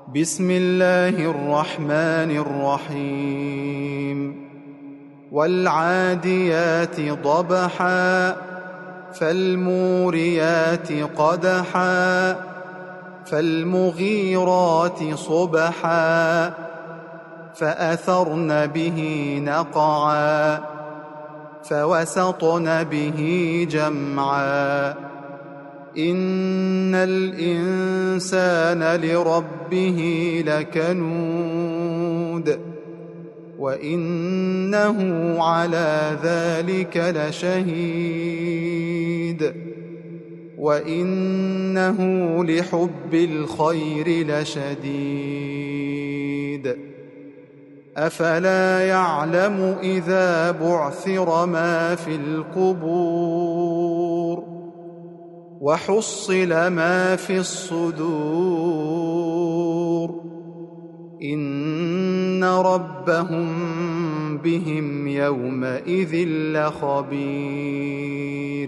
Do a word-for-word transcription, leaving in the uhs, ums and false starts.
بسم الله الرحمن الرحيم والعاديات ضبحا فالموريات قدحا فالمغيرات صبحا فأثرن به نقعا فوسطن به جمعا إن الإنسان لربه لكنود وإنه على ذلك لشهيد وإنه لحب الخير لشديد أفلا يعلم إذا بعثر ما في القبور وحصل ما في الصدور إن ربهم بهم يومئذ لخبير